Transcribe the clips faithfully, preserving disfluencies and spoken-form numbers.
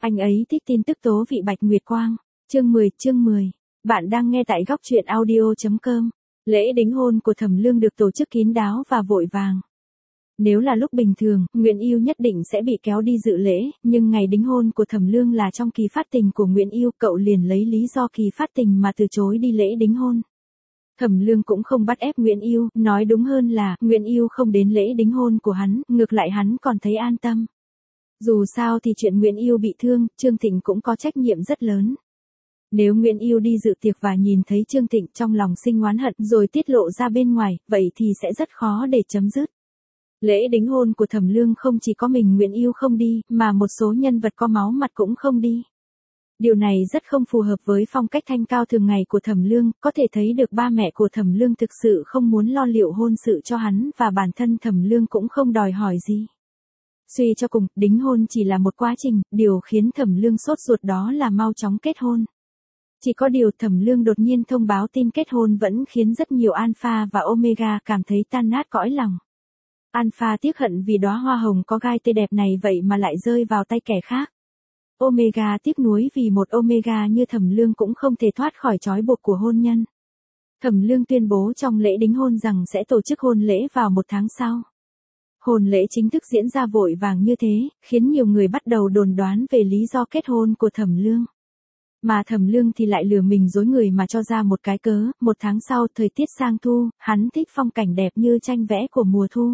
Anh ấy thích tin tức tố vị Bạch Nguyệt Quang. Chương mười, chương mười. Bạn đang nghe tại góc truyện audio chấm com. Lễ đính hôn của Thẩm Lương được tổ chức kín đáo và vội vàng. Nếu là lúc bình thường, Nguyễn Yêu nhất định sẽ bị kéo đi dự lễ, nhưng ngày đính hôn của Thẩm Lương là trong kỳ phát tình của Nguyễn Yêu, cậu liền lấy lý do kỳ phát tình mà từ chối đi lễ đính hôn. Thẩm Lương cũng không bắt ép Nguyễn Yêu, nói đúng hơn là, Nguyễn Yêu không đến lễ đính hôn của hắn, ngược lại hắn còn thấy an tâm. Dù sao thì chuyện Nguyễn Yêu bị thương, Trương Thịnh cũng có trách nhiệm rất lớn. Nếu Nguyễn Yêu đi dự tiệc và nhìn thấy Trương Thịnh trong lòng sinh oán hận rồi tiết lộ ra bên ngoài, vậy thì sẽ rất khó để chấm dứt. Lễ đính hôn của Thẩm Lương không chỉ có mình Nguyễn Yêu không đi, mà một số nhân vật có máu mặt cũng không đi. Điều này rất không phù hợp với phong cách thanh cao thường ngày của Thẩm Lương, có thể thấy được ba mẹ của Thẩm Lương thực sự không muốn lo liệu hôn sự cho hắn và bản thân Thẩm Lương cũng không đòi hỏi gì. Suy cho cùng, đính hôn chỉ là một quá trình, điều khiến Thẩm Lương sốt ruột đó là mau chóng kết hôn. Chỉ có điều Thẩm Lương đột nhiên thông báo tin kết hôn vẫn khiến rất nhiều Alpha và Omega cảm thấy tan nát cõi lòng. Alpha tiếc hận vì đóa hoa hồng có gai tươi đẹp này vậy mà lại rơi vào tay kẻ khác. Omega tiếc nuối vì một Omega như Thẩm Lương cũng không thể thoát khỏi trói buộc của hôn nhân. Thẩm Lương tuyên bố trong lễ đính hôn rằng sẽ tổ chức hôn lễ vào một tháng sau. Hôn lễ chính thức diễn ra vội vàng như thế, khiến nhiều người bắt đầu đồn đoán về lý do kết hôn của Thẩm Lương. Mà Thẩm Lương thì lại lừa mình dối người mà cho ra một cái cớ, một tháng sau thời tiết sang thu, hắn thích phong cảnh đẹp như tranh vẽ của mùa thu.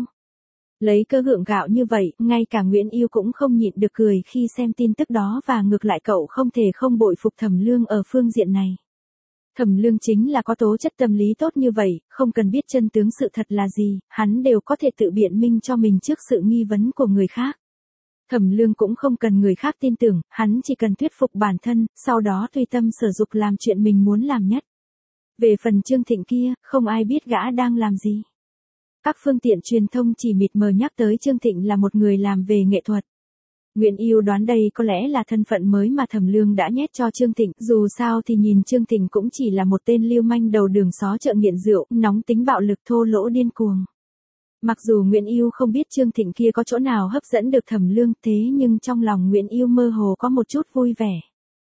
Lấy cơ gượng gạo như vậy, ngay cả Nguyễn Yêu cũng không nhịn được cười khi xem tin tức đó và ngược lại cậu không thể không bội phục Thẩm Lương ở phương diện này. Thẩm Lương chính là có tố chất tâm lý tốt như vậy, không cần biết chân tướng sự thật là gì, hắn đều có thể tự biện minh cho mình trước sự nghi vấn của người khác. Thẩm Lương cũng không cần người khác tin tưởng, hắn chỉ cần thuyết phục bản thân, sau đó tùy tâm sở dục làm chuyện mình muốn làm nhất. Về phần Trương Thịnh kia, không ai biết gã đang làm gì. Các phương tiện truyền thông chỉ mịt mờ nhắc tới Trương Thịnh là một người làm về nghệ thuật. Nguyễn Yêu đoán đây có lẽ là thân phận mới mà Thẩm Lương đã nhét cho Trương Thịnh, dù sao thì nhìn Trương Thịnh cũng chỉ là một tên lưu manh đầu đường xó chợ nghiện rượu, nóng tính bạo lực thô lỗ điên cuồng. Mặc dù Nguyễn Yêu không biết Trương Thịnh kia có chỗ nào hấp dẫn được Thẩm Lương, thế nhưng trong lòng Nguyễn Yêu mơ hồ có một chút vui vẻ.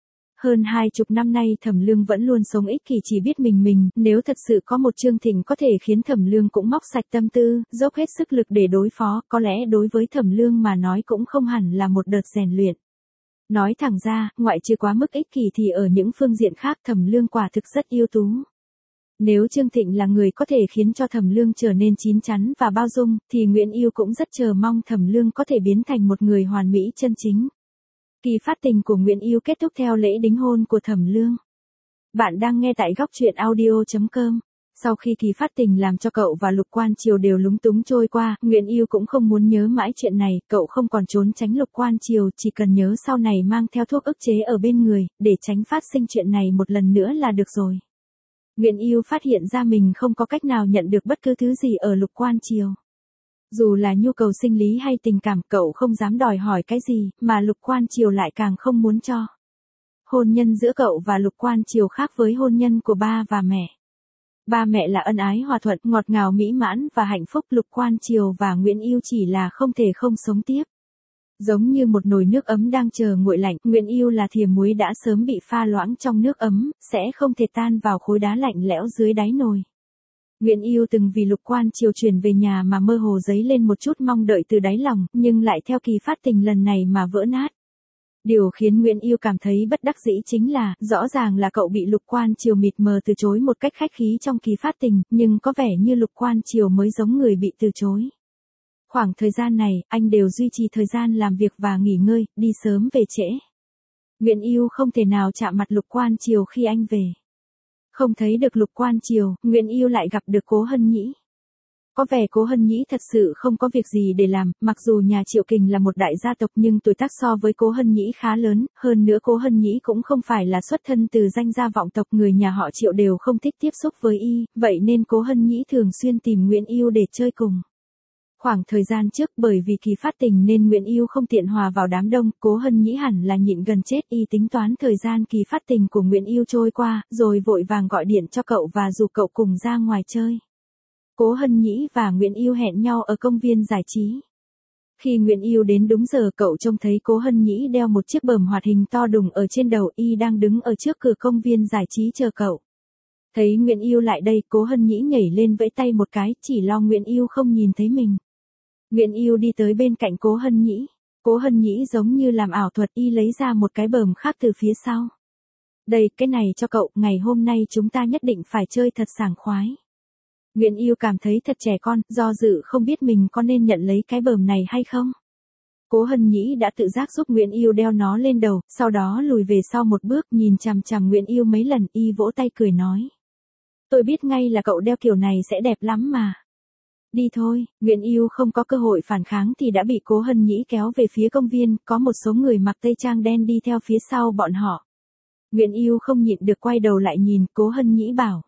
Hơn hai chục năm nay Thẩm Lương vẫn luôn sống ích kỷ chỉ biết mình mình, nếu thật sự có một Trương Thịnh có thể khiến Thẩm Lương cũng móc sạch tâm tư, dốc hết sức lực để đối phó, có lẽ đối với Thẩm Lương mà nói cũng không hẳn là một đợt rèn luyện. Nói thẳng ra, ngoại trừ quá mức ích kỷ thì ở những phương diện khác Thẩm Lương quả thực rất ưu tú. Nếu Trương Thịnh là người có thể khiến cho Thẩm Lương trở nên chín chắn và bao dung, thì Nguyễn Yêu cũng rất chờ mong Thẩm Lương có thể biến thành một người hoàn mỹ chân chính. Kỳ phát tình của Nguyễn Yêu kết thúc theo lễ đính hôn của Thẩm Lương. Bạn đang nghe tại góc truyện audio chấm com. Sau khi kỳ phát tình làm cho cậu và Lục Quan Triều đều lúng túng trôi qua, Nguyễn Yêu cũng không muốn nhớ mãi chuyện này, cậu không còn trốn tránh Lục Quan Triều, chỉ cần nhớ sau này mang theo thuốc ức chế ở bên người, để tránh phát sinh chuyện này một lần nữa là được rồi. Nguyễn Yêu phát hiện ra mình không có cách nào nhận được bất cứ thứ gì ở Lục Quan Triều. Dù là nhu cầu sinh lý hay tình cảm, cậu không dám đòi hỏi cái gì, mà Lục Quan Triều lại càng không muốn cho. Hôn nhân giữa cậu và Lục Quan Triều khác với hôn nhân của ba và mẹ. Ba mẹ là ân ái hòa thuận, ngọt ngào mỹ mãn và hạnh phúc, Lục Quan Triều và Nguyễn Yêu chỉ là không thể không sống tiếp. Giống như một nồi nước ấm đang chờ nguội lạnh, Nguyễn Yêu là thìa muối đã sớm bị pha loãng trong nước ấm, sẽ không thể tan vào khối đá lạnh lẽo dưới đáy nồi. Nguyễn Yêu từng vì Lục Quan Triều chuyển về nhà mà mơ hồ dấy lên một chút mong đợi từ đáy lòng, nhưng lại theo kỳ phát tình lần này mà vỡ nát. Điều khiến Nguyễn Yêu cảm thấy bất đắc dĩ chính là, rõ ràng là cậu bị Lục Quan Triều mịt mờ từ chối một cách khách khí trong kỳ phát tình, nhưng có vẻ như Lục Quan Triều mới giống người bị từ chối. Khoảng thời gian này, anh đều duy trì thời gian làm việc và nghỉ ngơi, đi sớm về trễ. Nguyễn Yêu không thể nào chạm mặt Lục Quan Triều khi anh về. Không thấy được Lục Quan Triều, Nguyễn Yêu lại gặp được Cố Hân Nhĩ. Có vẻ Cố Hân Nhĩ thật sự không có việc gì để làm, mặc dù nhà Triệu Kình là một đại gia tộc nhưng tuổi tác so với Cố Hân Nhĩ khá lớn, hơn nữa Cố Hân Nhĩ cũng không phải là xuất thân từ danh gia vọng tộc, người nhà họ Triệu đều không thích tiếp xúc với y, vậy nên Cố Hân Nhĩ thường xuyên tìm Nguyễn Yêu để chơi cùng. Khoảng thời gian trước bởi vì kỳ phát tình nên Nguyễn Yêu không tiện hòa vào đám đông, Cố Hân Nhĩ hẳn là nhịn gần chết, y tính toán thời gian kỳ phát tình của Nguyễn Yêu trôi qua, rồi vội vàng gọi điện cho cậu và rủ cậu cùng ra ngoài chơi. Cố Hân Nhĩ và Nguyễn Yêu hẹn nhau ở công viên giải trí. Khi Nguyễn Yêu đến đúng giờ cậu trông thấy Cố Hân Nhĩ đeo một chiếc bờm hoạt hình to đùng ở trên đầu, y đang đứng ở trước cửa công viên giải trí chờ cậu. Thấy Nguyễn Yêu lại đây, Cố Hân Nhĩ nhảy lên vẫy tay một cái, chỉ lo Nguyễn Yêu không nhìn thấy mình. Nguyễn Yêu đi tới bên cạnh Cố Hân Nhĩ. Cố Hân Nhĩ giống như làm ảo thuật, y lấy ra một cái bờm khác từ phía sau. Đây, cái này cho cậu, ngày hôm nay chúng ta nhất định phải chơi thật sảng khoái. Nguyễn Yêu cảm thấy thật trẻ con, do dự không biết mình có nên nhận lấy cái bờm này hay không. Cố Hân Nhĩ đã tự giác giúp Nguyễn Yêu đeo nó lên đầu, sau đó lùi về sau một bước nhìn chằm chằm Nguyễn Yêu mấy lần, y vỗ tay cười nói. Tôi biết ngay là cậu đeo kiểu này sẽ đẹp lắm mà. Đi thôi, Nguyễn Yêu không có cơ hội phản kháng thì đã bị Cố Hân Nhĩ kéo về phía công viên, có một số người mặc tây trang đen đi theo phía sau bọn họ. Nguyễn Yêu không nhịn được quay đầu lại nhìn, Cố Hân Nhĩ bảo.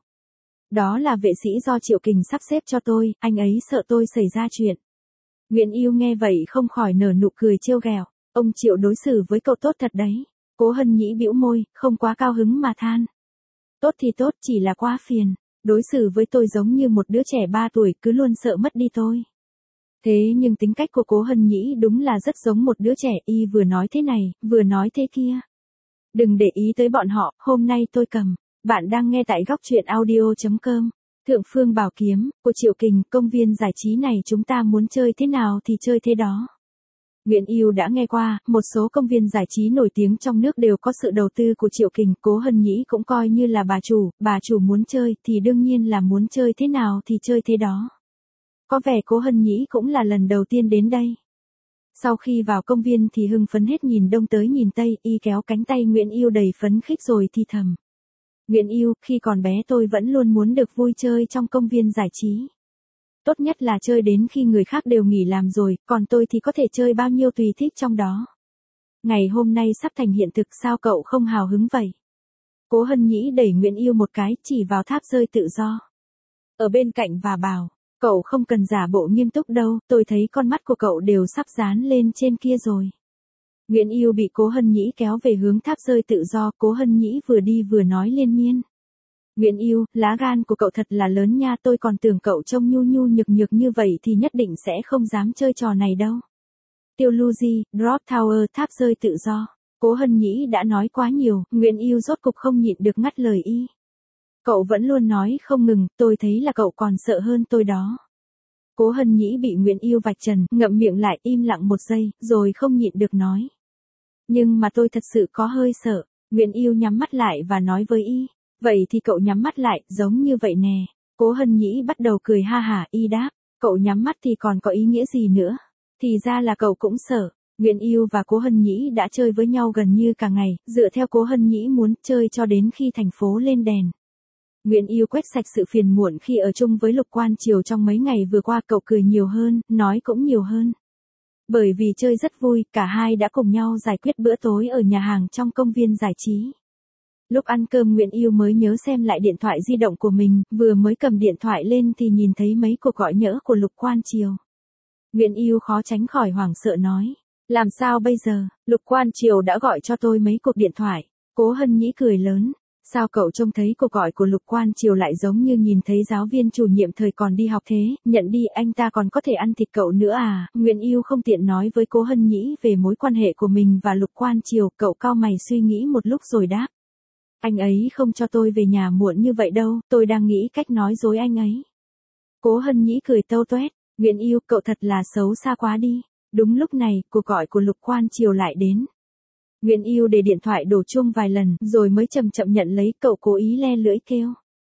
Đó là vệ sĩ do Triệu Kình sắp xếp cho tôi, anh ấy sợ tôi xảy ra chuyện. Nguyễn Yêu nghe vậy không khỏi nở nụ cười trêu ghẹo, ông Triệu đối xử với cậu tốt thật đấy. Cố Hân Nhĩ bĩu môi, không quá cao hứng mà than. Tốt thì tốt, chỉ là quá phiền, đối xử với tôi giống như một đứa trẻ ba tuổi, cứ luôn sợ mất đi tôi. Thế nhưng tính cách của Cố Hân Nhĩ đúng là rất giống một đứa trẻ, y vừa nói thế này, vừa nói thế kia. Đừng để ý tới bọn họ, hôm nay tôi cầm. Bạn đang nghe tại góc truyện audio chấm com. Thượng Phương Bảo Kiếm, của Triệu Kình, công viên giải trí này chúng ta muốn chơi thế nào thì chơi thế đó. Nguyễn Yêu đã nghe qua, một số công viên giải trí nổi tiếng trong nước đều có sự đầu tư của Triệu Kình, Cố Hân Nhĩ cũng coi như là bà chủ, bà chủ muốn chơi thì đương nhiên là muốn chơi thế nào thì chơi thế đó. Có vẻ Cố Hân Nhĩ cũng là lần đầu tiên đến đây. Sau khi vào công viên thì hưng phấn hết nhìn đông tới nhìn tây, y kéo cánh tay Nguyễn Yêu đầy phấn khích rồi thì thầm. Nguyễn Yêu, khi còn bé tôi vẫn luôn muốn được vui chơi trong công viên giải trí. Tốt nhất là chơi đến khi người khác đều nghỉ làm rồi, còn tôi thì có thể chơi bao nhiêu tùy thích trong đó. Ngày hôm nay sắp thành hiện thực, sao cậu không hào hứng vậy? Cố Hân Nhĩ đẩy Nguyễn Yêu một cái, chỉ vào tháp rơi tự do. Ở bên cạnh và bảo, cậu không cần giả bộ nghiêm túc đâu, tôi thấy con mắt của cậu đều sắp dán lên trên kia rồi. Nguyễn Yêu bị Cố Hân Nhĩ kéo về hướng tháp rơi tự do, Cố Hân Nhĩ vừa đi vừa nói liên miên. Nguyễn Yêu, lá gan của cậu thật là lớn nha, tôi còn tưởng cậu trông nhu nhu nhược nhược như vậy thì nhất định sẽ không dám chơi trò này đâu. Tiêu Luji, Drop Tower, tháp rơi tự do. Cố Hân Nhĩ đã nói quá nhiều, Nguyễn Yêu rốt cục không nhịn được ngắt lời y. Cậu vẫn luôn nói không ngừng, tôi thấy là cậu còn sợ hơn tôi đó. Cố Hân Nhĩ bị Nguyễn Yêu vạch trần, ngậm miệng lại im lặng một giây, rồi không nhịn được nói. Nhưng mà tôi thật sự có hơi sợ. Nguyễn Yêu nhắm mắt lại và nói với y. Vậy thì cậu nhắm mắt lại, giống như vậy nè. Cố Hân Nhĩ bắt đầu cười ha hả, y đáp. Cậu nhắm mắt thì còn có ý nghĩa gì nữa? Thì ra là cậu cũng sợ. Nguyễn Yêu và Cố Hân Nhĩ đã chơi với nhau gần như cả ngày, dựa theo Cố Hân Nhĩ muốn chơi cho đến khi thành phố lên đèn. Nguyễn Yêu quét sạch sự phiền muộn khi ở chung với Lục Quan Triều trong mấy ngày vừa qua, cậu cười nhiều hơn, nói cũng nhiều hơn. Bởi vì chơi rất vui, cả hai đã cùng nhau giải quyết bữa tối ở nhà hàng trong công viên giải trí. Lúc ăn cơm Nguyễn Yêu mới nhớ xem lại điện thoại di động của mình, vừa mới cầm điện thoại lên thì nhìn thấy mấy cuộc gọi nhỡ của Lục Quan Triều. Nguyễn Yêu khó tránh khỏi hoảng sợ nói. Làm sao bây giờ, Lục Quan Triều đã gọi cho tôi mấy cuộc điện thoại. Cố Hân Nhĩ cười lớn. Sao cậu trông thấy cuộc gọi của Lục Quan Triều lại giống như nhìn thấy giáo viên chủ nhiệm thời còn đi học thế, nhận đi anh ta còn có thể ăn thịt cậu nữa à? Nguyễn Yêu không tiện nói với Cố Hân Nhĩ về mối quan hệ của mình và Lục Quan Triều, cậu cau mày suy nghĩ một lúc rồi đáp. Anh ấy không cho tôi về nhà muộn như vậy đâu, tôi đang nghĩ cách nói dối anh ấy. Cố Hân Nhĩ cười tâu toét, Nguyễn Yêu, cậu thật là xấu xa quá đi. Đúng lúc này, cuộc gọi của Lục Quan Triều lại đến. Nguyễn Yêu để điện thoại đổ chuông vài lần, rồi mới chậm chậm nhận lấy, cậu cố ý le lưỡi kêu.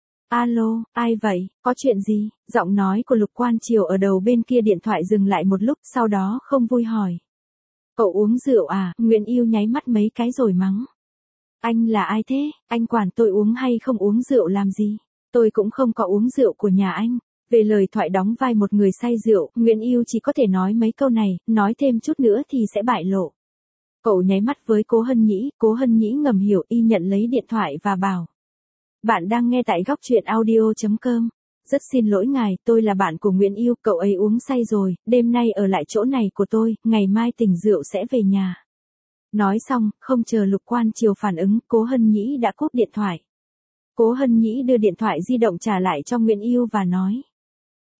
Alo, ai vậy, có chuyện gì? Giọng nói của Lục Quan Triều ở đầu bên kia điện thoại dừng lại một lúc, sau đó không vui hỏi. Cậu uống rượu à? Nguyễn Yêu nháy mắt mấy cái rồi mắng. Anh là ai thế? Anh quản tôi uống hay không uống rượu làm gì? Tôi cũng không có uống rượu của nhà anh. Về lời thoại đóng vai một người say rượu, Nguyễn Yêu chỉ có thể nói mấy câu này, nói thêm chút nữa thì sẽ bại lộ. Cậu nháy mắt với Cố Hân Nhĩ, Cố Hân Nhĩ ngầm hiểu, y nhận lấy điện thoại và bảo. Bạn đang nghe tại góc truyện audio chấm com. Rất xin lỗi ngài, tôi là bạn của Nguyễn Yêu, cậu ấy uống say rồi, đêm nay ở lại chỗ này của tôi, ngày mai tỉnh rượu sẽ về nhà. Nói xong, không chờ Lục Quan Triều phản ứng, Cố Hân Nhĩ đã cúp điện thoại. Cố Hân Nhĩ đưa điện thoại di động trả lại cho Nguyễn Yêu và nói.